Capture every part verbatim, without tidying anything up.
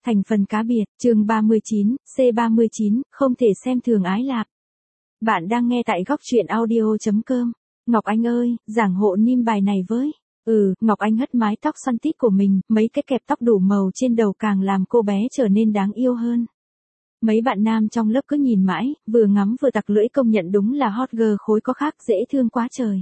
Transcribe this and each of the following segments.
Thành phần cá biệt, chương ba mươi chín, C ba mươi chín, không thể xem thường Ái Lạp. Bạn đang nghe tại góc truyện audio chấm com. Ngọc Anh ơi, giảng hộ Nim bài này với. Ừ, Ngọc Anh hất mái tóc xoăn tít của mình, mấy cái kẹp tóc đủ màu trên đầu càng làm cô bé trở nên đáng yêu hơn. Mấy bạn nam trong lớp cứ nhìn mãi, vừa ngắm vừa tặc lưỡi công nhận đúng là hot girl khối có khác dễ thương quá trời.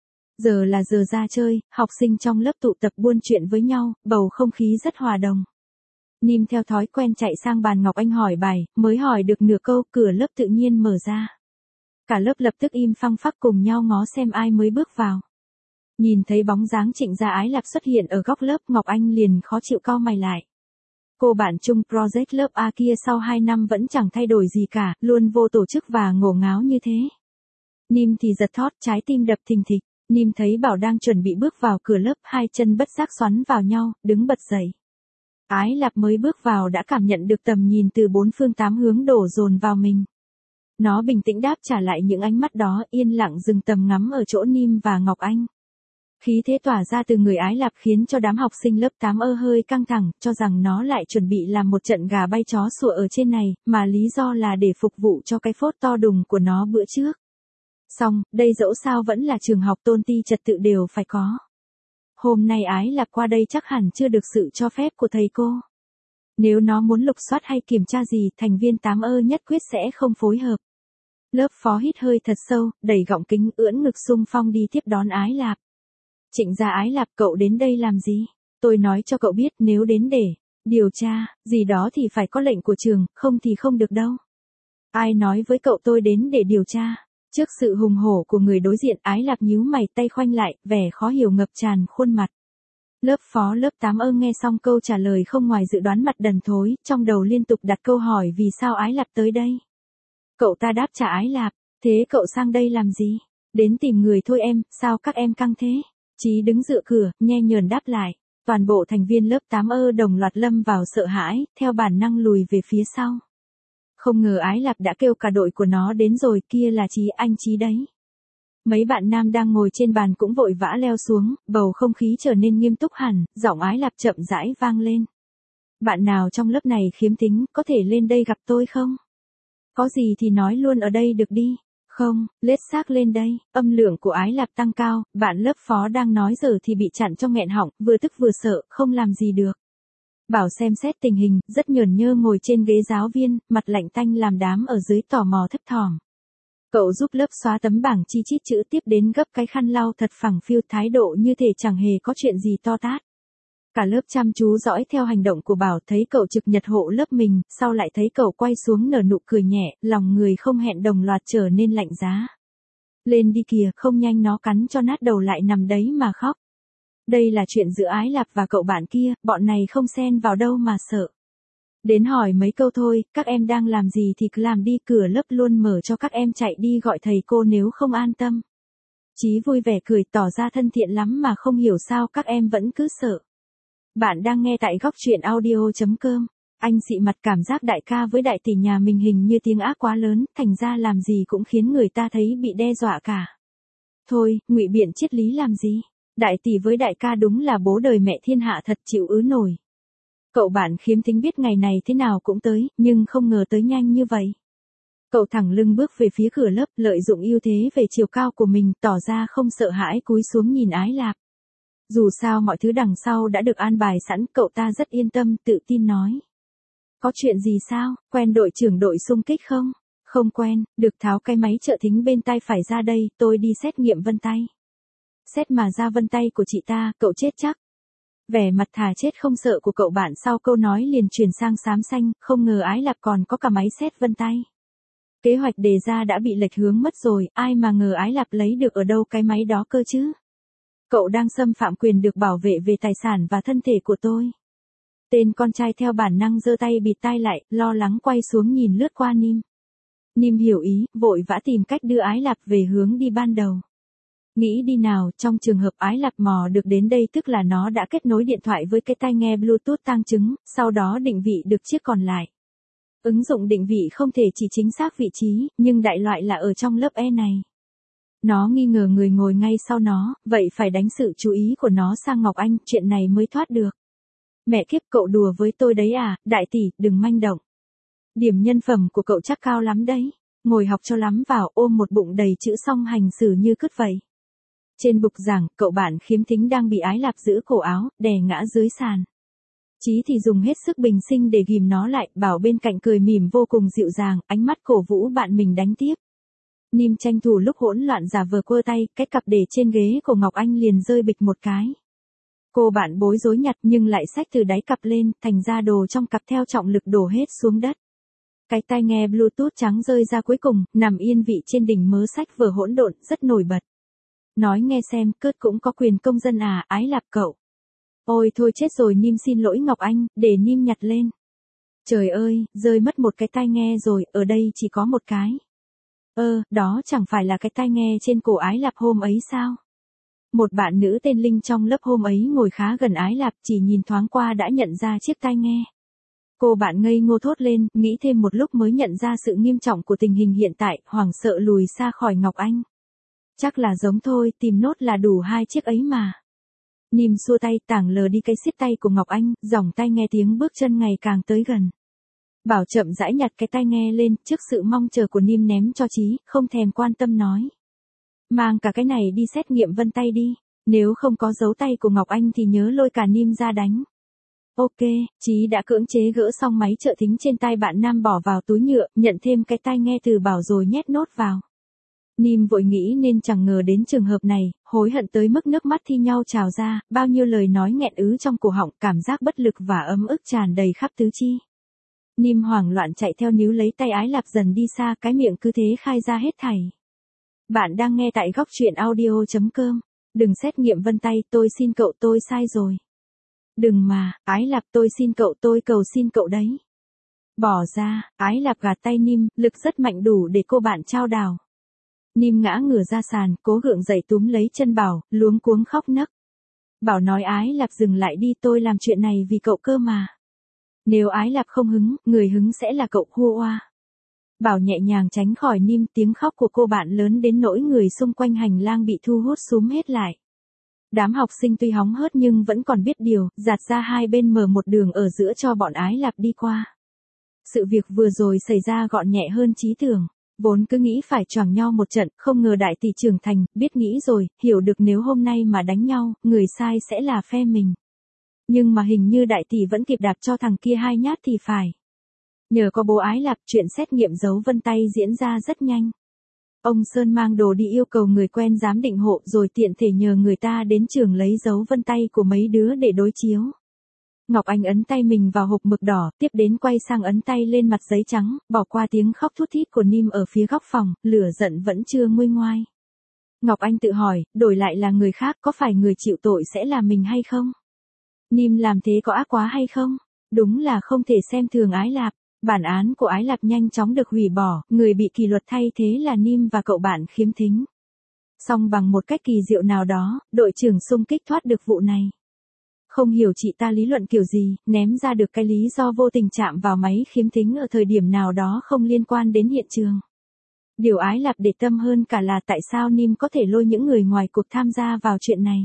Giờ là giờ ra chơi, học sinh trong lớp tụ tập buôn chuyện với nhau, bầu không khí rất hòa đồng. Nim theo thói quen chạy sang bàn Ngọc Anh hỏi bài, mới hỏi được nửa câu, cửa lớp tự nhiên mở ra. Cả lớp lập tức im phăng phắc cùng nhau ngó xem ai mới bước vào. Nhìn thấy bóng dáng Trịnh Gia Ái Lạp xuất hiện ở góc lớp, Ngọc Anh liền khó chịu cau mày lại. Cô bạn chung project lớp A kia sau hai năm vẫn chẳng thay đổi gì cả, luôn vô tổ chức và ngổ ngáo như thế. Nim thì giật thót, trái tim đập thình thịch. Nim thấy Bảo đang chuẩn bị bước vào cửa lớp, hai chân bất giác xoắn vào nhau, đứng bật dậy. Ái Lạp mới bước vào đã cảm nhận được tầm nhìn từ bốn phương tám hướng đổ dồn vào mình. Nó bình tĩnh đáp trả lại những ánh mắt đó, yên lặng dừng tầm ngắm ở chỗ Nim và Ngọc Anh. Khí thế tỏa ra từ người Ái Lạp khiến cho đám học sinh lớp tám ơ hơi căng thẳng, cho rằng nó lại chuẩn bị làm một trận gà bay chó sủa ở trên này, mà lý do là để phục vụ cho cái phốt to đùng của nó bữa trước. Xong, đây dẫu sao vẫn là trường học, tôn ti trật tự đều phải có. Hôm nay Ái Lạp qua đây chắc hẳn chưa được sự cho phép của thầy cô. Nếu nó muốn lục soát hay kiểm tra gì, thành viên tám ơ nhất quyết sẽ không phối hợp. Lớp phó hít hơi thật sâu, đẩy gọng kính ưỡn ngực xung phong đi tiếp đón Ái Lạp. Trịnh Gia Ái Lạp, cậu đến đây làm gì? Tôi nói cho cậu biết, nếu đến để điều tra gì đó thì phải có lệnh của trường, không thì không được đâu. Ai nói với cậu tôi đến để điều tra? Trước sự hùng hổ của người đối diện, Ái Lạp nhíu mày, tay khoanh lại, vẻ khó hiểu ngập tràn khuôn mặt. Lớp phó lớp tám ơ nghe xong câu trả lời không ngoài dự đoán, mặt đần thối, trong đầu liên tục đặt câu hỏi vì sao Ái Lạp tới đây. Cậu ta đáp trả Ái Lạp, thế cậu sang đây làm gì? Đến tìm người thôi em, sao các em căng thế? Chí đứng dựa cửa, nhe nhờn đáp lại. Toàn bộ thành viên lớp tám ơ đồng loạt lâm vào sợ hãi, theo bản năng lùi về phía sau. Không ngờ Ái Lạp đã kêu cả đội của nó đến rồi, kia là Chí, anh Chí đấy. Mấy bạn nam đang ngồi trên bàn cũng vội vã leo xuống, bầu không khí trở nên nghiêm túc hẳn, giọng Ái Lạp chậm rãi vang lên. Bạn nào trong lớp này khiếm thính, có thể lên đây gặp tôi không? Có gì thì nói luôn ở đây được đi. Không, lết xác lên đây. Âm lượng của Ái Lạp tăng cao, bạn lớp phó đang nói giờ thì bị chặn cho nghẹn họng, vừa tức vừa sợ, không làm gì được. Bảo xem xét tình hình, rất nhởn nhơ ngồi trên ghế giáo viên, mặt lạnh tanh làm đám ở dưới tò mò thấp thỏm. Cậu giúp lớp xóa tấm bảng chi chít chữ, tiếp đến gấp cái khăn lau thật phẳng phiu, thái độ như thể chẳng hề có chuyện gì to tát. Cả lớp chăm chú dõi theo hành động của Bảo, thấy cậu trực nhật hộ lớp mình, sau lại thấy cậu quay xuống nở nụ cười nhẹ, lòng người không hẹn đồng loạt trở nên lạnh giá. Lên đi kìa, không nhanh nó cắn cho nát đầu lại nằm đấy mà khóc. Đây là chuyện giữa Ái Lạp và cậu bạn kia, bọn này không xen vào đâu mà sợ. Đến hỏi mấy câu thôi, các em đang làm gì thì cứ làm đi, cửa lớp luôn mở cho các em chạy đi gọi thầy cô nếu không an tâm. Chí vui vẻ cười, tỏ ra thân thiện lắm mà không hiểu sao các em vẫn cứ sợ. Bạn đang nghe tại góc truyện audio chấm com. Anh xị mặt, cảm giác đại ca với đại tỷ nhà mình hình như tiếng ác quá lớn, thành ra làm gì cũng khiến người ta thấy bị đe dọa cả. Thôi, ngụy biện triết lý làm gì? Đại tỷ với đại ca đúng là bố đời mẹ thiên hạ thật chịu ứ nổi. Cậu bạn khiếm thính biết ngày này thế nào cũng tới, nhưng không ngờ tới nhanh như vậy. Cậu thẳng lưng bước về phía cửa lớp, lợi dụng ưu thế về chiều cao của mình, tỏ ra không sợ hãi, cúi xuống nhìn Ái Lạp. Dù sao mọi thứ đằng sau đã được an bài sẵn, cậu ta rất yên tâm, tự tin nói. Có chuyện gì sao, quen đội trưởng đội xung kích không? Không quen, được tháo cái máy trợ thính bên tay phải ra đây, tôi đi xét nghiệm vân tay. Xét mà ra vân tay của chị ta, cậu chết chắc. Vẻ mặt thà chết không sợ của cậu bạn sau câu nói liền chuyển sang xám xanh, không ngờ Ái Lạp còn có cả máy xét vân tay. Kế hoạch đề ra đã bị lệch hướng mất rồi, ai mà ngờ Ái Lạp lấy được ở đâu cái máy đó cơ chứ? Cậu đang xâm phạm quyền được bảo vệ về tài sản và thân thể của tôi. Tên con trai theo bản năng giơ tay bịt tai lại, lo lắng quay xuống nhìn lướt qua Nim. Nim hiểu ý, vội vã tìm cách đưa Ái Lạp về hướng đi ban đầu. Nghĩ đi nào, trong trường hợp Ái Lạp mò được đến đây tức là nó đã kết nối điện thoại với cái tai nghe Bluetooth tang chứng, sau đó định vị được chiếc còn lại. Ứng dụng định vị không thể chỉ chính xác vị trí, nhưng đại loại là ở trong lớp E này. Nó nghi ngờ người ngồi ngay sau nó, vậy phải đánh sự chú ý của nó sang Ngọc Anh, chuyện này mới thoát được. Mẹ kiếp, cậu đùa với tôi đấy à, đại tỷ, đừng manh động. Điểm nhân phẩm của cậu chắc cao lắm đấy. Ngồi học cho lắm vào, ôm một bụng đầy chữ xong hành xử như cứt vậy. Trên bục giảng, cậu bạn khiếm thính đang bị Ái Lạp giữ cổ áo, đè ngã dưới sàn. Chí thì dùng hết sức bình sinh để ghìm nó lại, Bảo bên cạnh cười mỉm vô cùng dịu dàng, ánh mắt cổ vũ bạn mình đánh tiếp. Nim tranh thủ lúc hỗn loạn giả vờ quơ tay, cái cặp để trên ghế của Ngọc Anh liền rơi bịch một cái. Cô bạn bối rối nhặt nhưng lại xách từ đáy cặp lên, thành ra đồ trong cặp theo trọng lực đổ hết xuống đất. Cái tai nghe Bluetooth trắng rơi ra cuối cùng, nằm yên vị trên đỉnh mớ sách vừa hỗn độn, rất nổi bật. Nói nghe xem, Cớt cũng có quyền công dân à, Ái Lạp cậu. Ôi thôi chết rồi, Nim xin lỗi Ngọc Anh, để Nim nhặt lên. Trời ơi, rơi mất một cái tai nghe rồi, ở đây chỉ có một cái. Ơ, đó chẳng phải là cái tai nghe trên cổ Ái Lạp hôm ấy sao? Một bạn nữ tên Linh trong lớp hôm ấy ngồi khá gần Ái Lạp, chỉ nhìn thoáng qua đã nhận ra chiếc tai nghe. Cô bạn ngây ngô thốt lên, nghĩ thêm một lúc mới nhận ra sự nghiêm trọng của tình hình hiện tại, hoảng sợ lùi xa khỏi Ngọc Anh. Chắc là giống thôi, tìm nốt là đủ hai chiếc ấy mà. Nim xua tay, tảng lờ đi cái siết tay của Ngọc Anh, dòng tai nghe tiếng bước chân ngày càng tới gần. Bảo chậm rãi nhặt cái tai nghe lên, trước sự mong chờ của Nim ném cho Chí, không thèm quan tâm nói. Mang cả cái này đi xét nghiệm vân tay đi, nếu không có dấu tay của Ngọc Anh thì nhớ lôi cả Nim ra đánh. Ok, Chí đã cưỡng chế gỡ xong máy trợ thính trên tai bạn nam bỏ vào túi nhựa, nhận thêm cái tai nghe từ Bảo rồi nhét nốt vào. Nim vội nghĩ nên chẳng ngờ đến trường hợp này, hối hận tới mức nước mắt thi nhau trào ra, bao nhiêu lời nói nghẹn ứ trong cổ họng, cảm giác bất lực và ấm ức tràn đầy khắp tứ chi. Nim hoảng loạn chạy theo níu lấy tay Ái Lạp dần đi xa, cái miệng cứ thế khai ra hết thảy. Bạn đang nghe tại góc truyện audio chấm com. Đừng xét nghiệm vân tay, tôi xin cậu, tôi sai rồi. Đừng mà, Ái Lạp, tôi xin cậu, tôi cầu xin cậu đấy. Bỏ ra, Ái Lạp gạt tay Nim, lực rất mạnh đủ để cô bạn trao đảo. Nim ngã ngửa ra sàn, cố gượng dậy túm lấy chân Bảo, luống cuống khóc nấc. Bảo nói Ái Lạp dừng lại đi, tôi làm chuyện này vì cậu cơ mà. Nếu Ái Lạp không hứng, người hứng sẽ là cậu, hua oa. Bảo nhẹ nhàng tránh khỏi Nim, tiếng khóc của cô bạn lớn đến nỗi người xung quanh hành lang bị thu hút xúm hết lại. Đám học sinh tuy hóng hớt nhưng vẫn còn biết điều, dạt ra hai bên mở một đường ở giữa cho bọn Ái Lạp đi qua. Sự việc vừa rồi xảy ra gọn nhẹ hơn Chí tưởng. Vốn cứ nghĩ phải choảng nhau một trận, không ngờ đại tỷ trưởng thành, biết nghĩ rồi, hiểu được nếu hôm nay mà đánh nhau, người sai sẽ là phe mình. Nhưng mà hình như đại tỷ vẫn kịp đạp cho thằng kia hai nhát thì phải. Nhờ có bố Ái Lạp, chuyện xét nghiệm dấu vân tay diễn ra rất nhanh. Ông Sơn mang đồ đi yêu cầu người quen giám định hộ rồi tiện thể nhờ người ta đến trường lấy dấu vân tay của mấy đứa để đối chiếu. Ngọc Anh ấn tay mình vào hộp mực đỏ, tiếp đến quay sang ấn tay lên mặt giấy trắng, bỏ qua tiếng khóc thút thít của Nim ở phía góc phòng, lửa giận vẫn chưa nguôi ngoai. Ngọc Anh tự hỏi, đổi lại là người khác có phải người chịu tội sẽ là mình hay không? Nim làm thế có ác quá hay không? Đúng là không thể xem thường Ái Lạp. Bản án của Ái Lạp nhanh chóng được hủy bỏ, người bị kỷ luật thay thế là Nim và cậu bạn khiếm thính. Song bằng một cách kỳ diệu nào đó, đội trưởng xung kích thoát được vụ này. Không hiểu chị ta lý luận kiểu gì, ném ra được cái lý do vô tình chạm vào máy khiếm thính ở thời điểm nào đó không liên quan đến hiện trường. Điều Ái Lạp để tâm hơn cả là tại sao Nim có thể lôi những người ngoài cuộc tham gia vào chuyện này.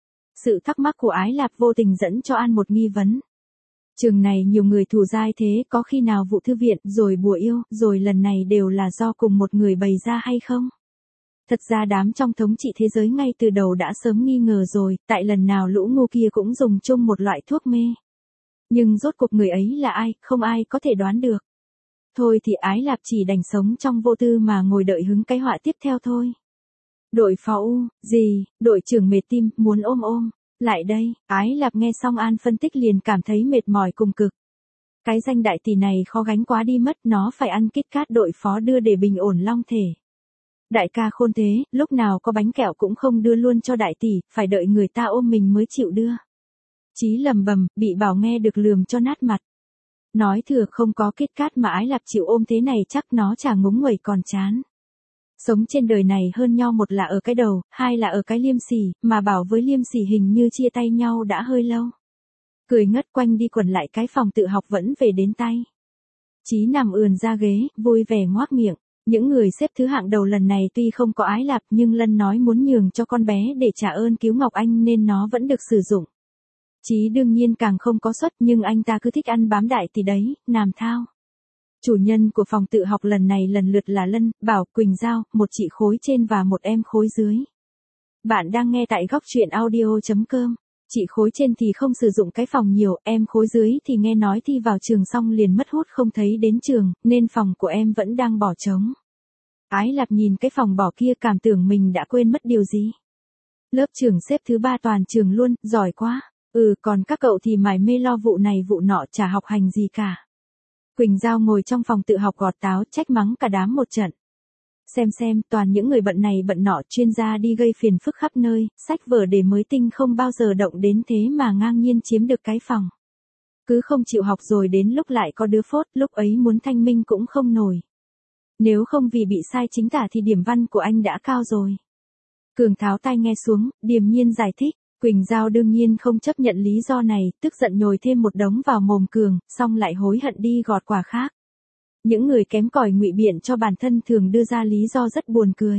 Sự thắc mắc của Ái Lạp vô tình dẫn cho An một nghi vấn. Trường này nhiều người thù dai thế, có khi nào vụ thư viện, rồi bùa yêu, rồi lần này đều là do cùng một người bày ra hay không? Thật ra đám trong thống trị thế giới ngay từ đầu đã sớm nghi ngờ rồi, tại lần nào lũ ngu kia cũng dùng chung một loại thuốc mê. Nhưng rốt cuộc người ấy là ai, không ai có thể đoán được. Thôi thì Ái Lạp chỉ đành sống trong vô tư mà ngồi đợi hứng cái họa tiếp theo thôi. Đội phó U, gì, đội trưởng mệt tim, muốn ôm ôm. Lại đây, Ái Lạp nghe xong An phân tích liền cảm thấy mệt mỏi cùng cực. Cái danh đại tỷ này khó gánh quá đi mất, nó phải ăn Kit Kat đội phó đưa để bình ổn long thể. Đại ca khôn thế, lúc nào có bánh kẹo cũng không đưa luôn cho đại tỷ, phải đợi người ta ôm mình mới chịu đưa. Chí lầm bầm, bị Bảo nghe được lườm cho nát mặt. Nói thừa không có Kit Kat mà Ái Lạp chịu ôm thế này chắc nó chả ngúng nguẩy còn chán. Sống trên đời này hơn nhau một là ở cái đầu, hai là ở cái liêm sỉ, mà Bảo với liêm sỉ hình như chia tay nhau đã hơi lâu. Cười ngất quanh đi quẩn lại cái phòng tự học vẫn về đến tay. Chí nằm ườn ra ghế, vui vẻ ngoác miệng. Những người xếp thứ hạng đầu lần này tuy không có Ái Lạp nhưng Lân nói muốn nhường cho con bé để trả ơn cứu Ngọc Anh nên nó vẫn được sử dụng. Chí đương nhiên càng không có suất, nhưng anh ta cứ thích ăn bám đại tỷ đấy, làm thao. Chủ nhân của phòng tự học lần này lần lượt là Lân, Bảo, Quỳnh Giao, một chị khối trên và một em khối dưới. Bạn đang nghe tại góc truyện audio.com. Chị khối trên thì không sử dụng cái phòng nhiều, em khối dưới thì nghe nói thi vào trường xong liền mất hút không thấy đến trường, nên phòng của em vẫn đang bỏ trống. Ái Lạp nhìn cái phòng bỏ kia cảm tưởng mình đã quên mất điều gì. Lớp trưởng xếp thứ ba toàn trường luôn, giỏi quá. Ừ, còn các cậu thì mải mê lo vụ này vụ nọ, chả học hành gì cả. Quỳnh Giao ngồi trong phòng tự học gọt táo, trách mắng cả đám một trận. Xem xem, toàn những người bận này bận nọ, chuyên gia đi gây phiền phức khắp nơi, sách vở để mới tinh không bao giờ động đến thế mà ngang nhiên chiếm được cái phòng. Cứ không chịu học rồi đến lúc lại có đứa phốt, lúc ấy muốn thanh minh cũng không nổi. Nếu không vì bị sai chính tả thì điểm văn của anh đã cao rồi. Cường tháo tai nghe xuống, điềm nhiên giải thích. Quỳnh Giao đương nhiên không chấp nhận lý do này, tức giận nhồi thêm một đống vào mồm Cường, xong lại hối hận đi gọt quả khác. Những người kém cỏi ngụy biện cho bản thân thường đưa ra lý do rất buồn cười.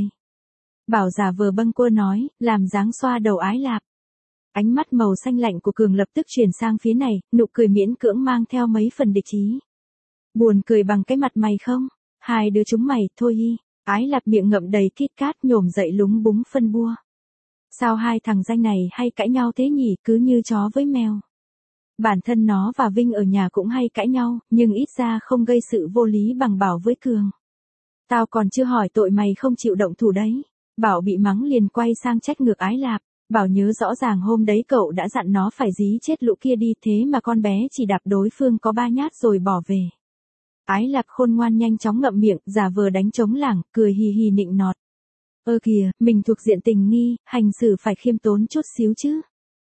Bảo giả vờ bâng quơ nói, làm dáng xoa đầu Ái Lạp. Ánh mắt màu xanh lạnh của Cường lập tức chuyển sang phía này, nụ cười miễn cưỡng mang theo mấy phần địch ý. Buồn cười bằng cái mặt mày không? Hai đứa chúng mày, thôi hi. Ái Lạp miệng ngậm đầy kít cát nhổm dậy lúng búng phân bua. Sao hai thằng danh này hay cãi nhau thế nhỉ, cứ như chó với mèo. Bản thân nó và Vinh ở nhà cũng hay cãi nhau, nhưng ít ra không gây sự vô lý bằng Bảo với Cường. Tao còn chưa hỏi tội mày không chịu động thủ đấy. Bảo bị mắng liền quay sang trách ngược Ái Lạp. Bảo nhớ rõ ràng hôm đấy cậu đã dặn nó phải dí chết lũ kia đi, thế mà con bé chỉ đạp đối phương có ba nhát rồi bỏ về. Ái Lạp khôn ngoan nhanh chóng ngậm miệng, giả vờ đánh trống lảng, cười hì hì nịnh nọt. Ơ kìa, mình thuộc diện tình nghi, hành xử phải khiêm tốn chút xíu chứ.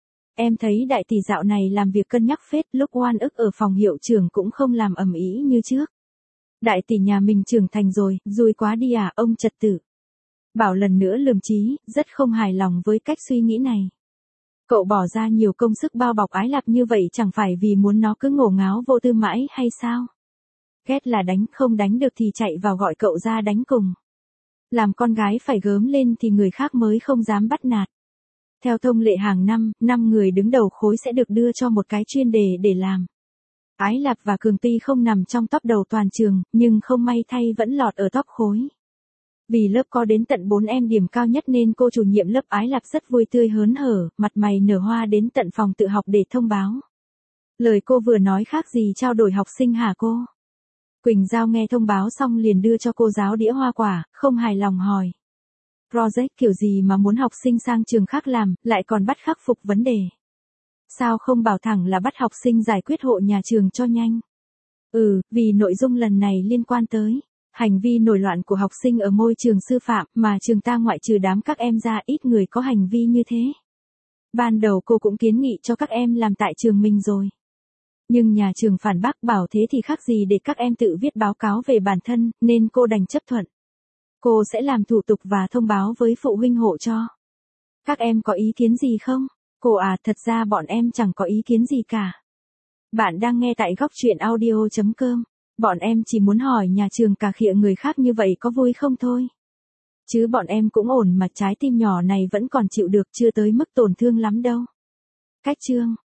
Em thấy đại tỷ dạo này làm việc cân nhắc phết, lúc oan ức ở phòng hiệu trưởng cũng không làm ầm ĩ như trước. Đại tỷ nhà mình trưởng thành rồi, vui quá đi à, ông trật tự. Bảo lần nữa lườm Chí, rất không hài lòng với cách suy nghĩ này. Cậu bỏ ra nhiều công sức bao bọc Ái Lạp như vậy chẳng phải vì muốn nó cứ ngổ ngáo vô tư mãi hay sao? Ghét là đánh, không đánh được thì chạy vào gọi cậu ra đánh cùng. Làm con gái phải gớm lên thì người khác mới không dám bắt nạt. Theo thông lệ hàng năm, năm người đứng đầu khối sẽ được đưa cho một cái chuyên đề để làm. Ái Lạp và Cường tuy không nằm trong top đầu toàn trường, nhưng không may thay vẫn lọt ở top khối. Vì lớp có đến tận bốn em điểm cao nhất nên cô chủ nhiệm lớp Ái Lạp rất vui tươi hớn hở, mặt mày nở hoa đến tận phòng tự học để thông báo. Lời cô vừa nói khác gì trao đổi học sinh hả cô? Quỳnh Giao nghe thông báo xong liền đưa cho cô giáo đĩa hoa quả, không hài lòng hỏi. Project kiểu gì mà muốn học sinh sang trường khác làm, lại còn bắt khắc phục vấn đề. Sao không bảo thẳng là bắt học sinh giải quyết hộ nhà trường cho nhanh? Ừ, vì nội dung lần này liên quan tới hành vi nổi loạn của học sinh ở môi trường sư phạm mà trường ta ngoại trừ đám các em ra ít người có hành vi như thế. Ban đầu cô cũng kiến nghị cho các em làm tại trường mình rồi. Nhưng nhà trường phản bác bảo thế thì khác gì để các em tự viết báo cáo về bản thân, nên cô đành chấp thuận. Cô sẽ làm thủ tục và thông báo với phụ huynh hộ cho. Các em có ý kiến gì không? Cô à, thật ra bọn em chẳng có ý kiến gì cả. Bạn đang nghe tại góc truyện audio.com. Bọn em chỉ muốn hỏi nhà trường cà khịa người khác như vậy có vui không thôi. Chứ bọn em cũng ổn mà, trái tim nhỏ này vẫn còn chịu được, chưa tới mức tổn thương lắm đâu. Cách chương